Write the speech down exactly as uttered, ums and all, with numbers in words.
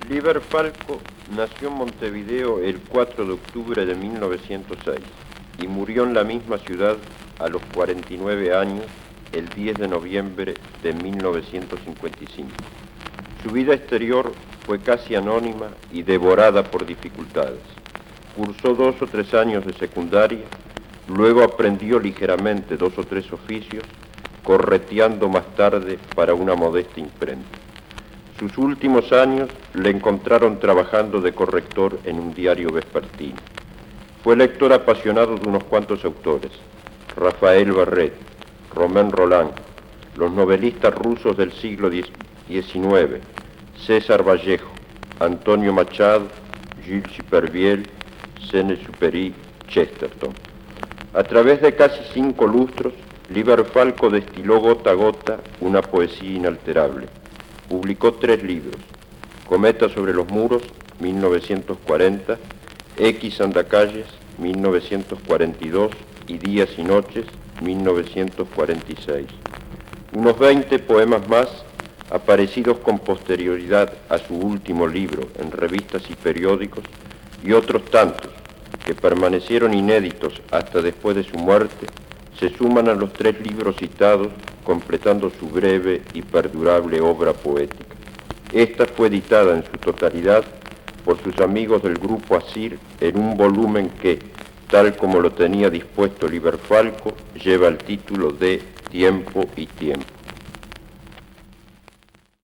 Liber Falco nació en Montevideo el cuatro de octubre de mil novecientos seis y murió en la misma ciudad a los cuarenta y nueve años el diez de noviembre de mil novecientos cincuenta y cinco. Su vida exterior fue casi anónima y devorada por dificultades. Cursó dos o tres años de secundaria, luego aprendió ligeramente dos o tres oficios, correteando más tarde para una modesta imprenta. Sus últimos años le encontraron trabajando de corrector en un diario vespertino. Fue lector apasionado de unos cuantos autores: Rafael Barrett, Romain Rolland, los novelistas rusos del siglo diecinueve, César Vallejo, Antonio Machado, Jules Supervielle, Saint-Exupéry, Chesterton. A través de casi cinco lustros, Liber Falco destiló gota a gota una poesía inalterable. Publicó tres libros: Cometa sobre los muros, mil novecientos cuarenta, X Andacalles, mil novecientos cuarenta y dos, y Días y Noches, mil novecientos cuarenta y seis. Unos veinte poemas más, aparecidos con posterioridad a su último libro en revistas y periódicos, y otros tantos que permanecieron inéditos hasta después de su muerte, se suman a los tres libros citados, completando su breve y perdurable obra poética. Esta fue editada en su totalidad por sus amigos del Grupo Asir en un volumen que, tal como lo tenía dispuesto Liber Falco, lleva el título de Tiempo y Tiempo.